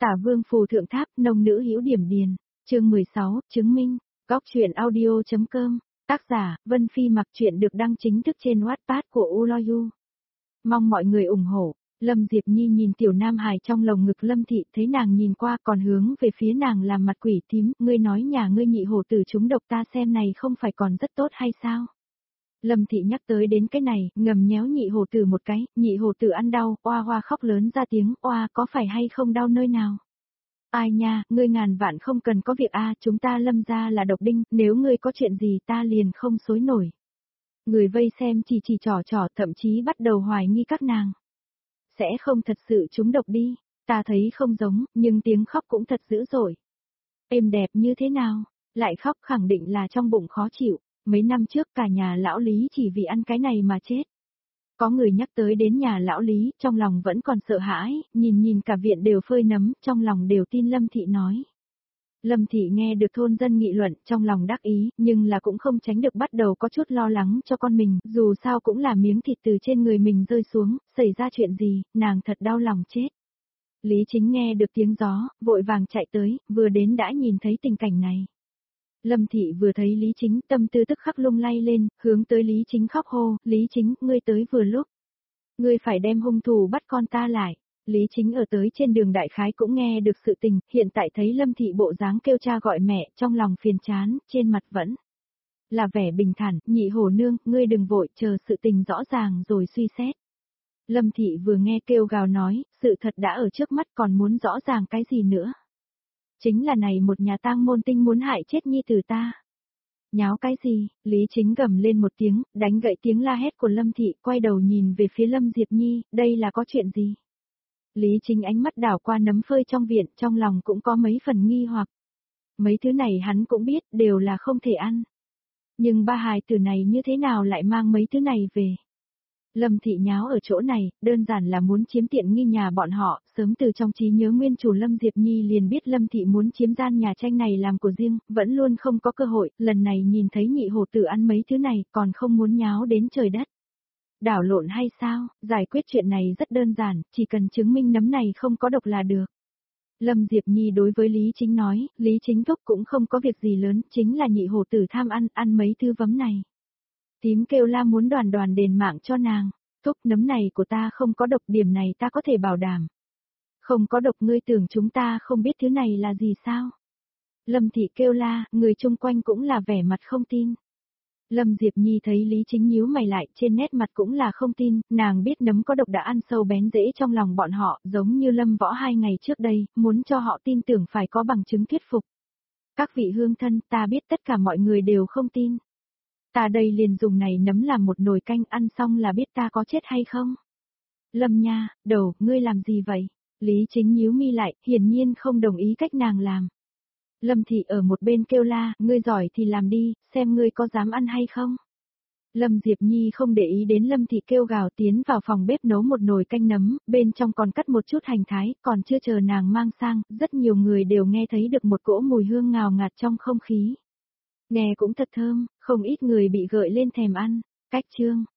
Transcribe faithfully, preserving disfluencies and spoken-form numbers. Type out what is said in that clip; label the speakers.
Speaker 1: Tả Vương phù thượng tháp, nông nữ hữu điểm điền. Chương mười sáu, chứng minh. Góc truyện audio chấm com. Tác giả, Vân Phi Mặc. Truyện được đăng chính thức trên Wattpad của Uloyu. Mong mọi người ủng hộ. Lâm Diệp Nhi nhìn tiểu nam hài trong lồng ngực Lâm Thị, thấy nàng nhìn qua còn hướng về phía nàng làm mặt quỷ tím, ngươi nói nhà ngươi nhị hổ tử chúng độc ta xem này không phải còn rất tốt hay sao? Lâm Thị nhắc tới đến cái này, ngầm nhéo nhị hổ tử một cái, nhị hổ tử ăn đau, oa hoa khóc lớn ra tiếng, oa có phải hay không đau nơi nào? Ai nha, ngươi ngàn vạn không cần có việc a, chúng ta Lâm gia là độc đinh, nếu ngươi có chuyện gì ta liền không xối nổi. Người vây xem chỉ chỉ trò trò, thậm chí bắt đầu hoài nghi các nàng. Sẽ không thật sự trúng độc đi, ta thấy không giống, nhưng tiếng khóc cũng thật dữ dội. Êm đẹp như thế nào, lại khóc khẳng định là trong bụng khó chịu, mấy năm trước cả nhà lão Lý chỉ vì ăn cái này mà chết. Có người nhắc tới đến nhà lão Lý, trong lòng vẫn còn sợ hãi, nhìn nhìn cả viện đều phơi nấm, trong lòng đều tin Lâm Thị nói. Lâm Thị nghe được thôn dân nghị luận, trong lòng đắc ý, nhưng là cũng không tránh được bắt đầu có chút lo lắng cho con mình, dù sao cũng là miếng thịt từ trên người mình rơi xuống, xảy ra chuyện gì, nàng thật đau lòng chết. Lý Chính nghe được tiếng gió, vội vàng chạy tới, vừa đến đã nhìn thấy tình cảnh này. Lâm Thị vừa thấy Lý Chính, tâm tư tức khắc lung lay lên, hướng tới Lý Chính khóc hô, Lý Chính, ngươi tới vừa lúc. Ngươi phải đem hung thủ bắt con ta lại. Lý Chính ở tới trên đường đại khái cũng nghe được sự tình, hiện tại thấy Lâm Thị bộ dáng kêu cha gọi mẹ, trong lòng phiền chán, trên mặt vẫn là vẻ bình thản, nhị hổ nương, ngươi đừng vội, chờ sự tình rõ ràng rồi suy xét. Lâm Thị vừa nghe kêu gào nói, sự thật đã ở trước mắt còn muốn rõ ràng cái gì nữa. Chính là này một nhà tang môn tinh muốn hại chết nhi tử ta. Nháo cái gì, Lý Chính gầm lên một tiếng, đánh gậy tiếng la hét của Lâm Thị, quay đầu nhìn về phía Lâm Diệp Nhi, đây là có chuyện gì? Lý Chính ánh mắt đảo qua nấm phơi trong viện, trong lòng cũng có mấy phần nghi hoặc. Mấy thứ này hắn cũng biết, đều là không thể ăn. Nhưng ba hài tử này như thế nào lại mang mấy thứ này về? Lâm Thị nháo ở chỗ này, đơn giản là muốn chiếm tiện nghi nhà bọn họ, sớm từ trong trí nhớ nguyên chủ Lâm Diệp Nhi liền biết Lâm Thị muốn chiếm gian nhà tranh này làm của riêng, vẫn luôn không có cơ hội, lần này nhìn thấy nhị hổ tử ăn mấy thứ này, còn không muốn nháo đến trời đất. Đảo lộn hay sao, giải quyết chuyện này rất đơn giản, chỉ cần chứng minh nấm này không có độc là được. Lâm Diệp Nhi đối với Lý Chính nói, Lý Chính thúc cũng không có việc gì lớn, chính là nhị hổ tử tham ăn, ăn mấy thứ vấm này. Tím kêu la muốn đoàn đoàn đền mạng cho nàng, thúc nấm này của ta không có độc, điểm này ta có thể bảo đảm. Không có độc, ngươi tưởng chúng ta không biết thứ này là gì sao? Lâm Thị kêu la, người chung quanh cũng là vẻ mặt không tin. Lâm Diệp Nhi thấy Lý Chính nhíu mày lại, trên nét mặt cũng là không tin, nàng biết nấm có độc đã ăn sâu bén rễ trong lòng bọn họ, giống như Lâm Võ hai ngày trước đây, muốn cho họ tin tưởng phải có bằng chứng thuyết phục. Các vị hương thân, ta biết tất cả mọi người đều không tin. Ta đây liền dùng này nấm làm một nồi canh, ăn xong là biết ta có chết hay không. Lâm nha, đầu, ngươi làm gì vậy? Lý Chính nhíu mi lại, hiển nhiên không đồng ý cách nàng làm. Lâm Thị ở một bên kêu la, ngươi giỏi thì làm đi, xem ngươi có dám ăn hay không. Lâm Diệp Nhi không để ý đến Lâm Thị kêu gào, tiến vào phòng bếp nấu một nồi canh nấm, bên trong còn cắt một chút hành thái, còn chưa chờ nàng mang sang, rất nhiều người đều nghe thấy được một cỗ mùi hương ngào ngạt trong không khí. Nghe cũng thật thơm, không ít người bị gợi lên thèm ăn. Cách chương,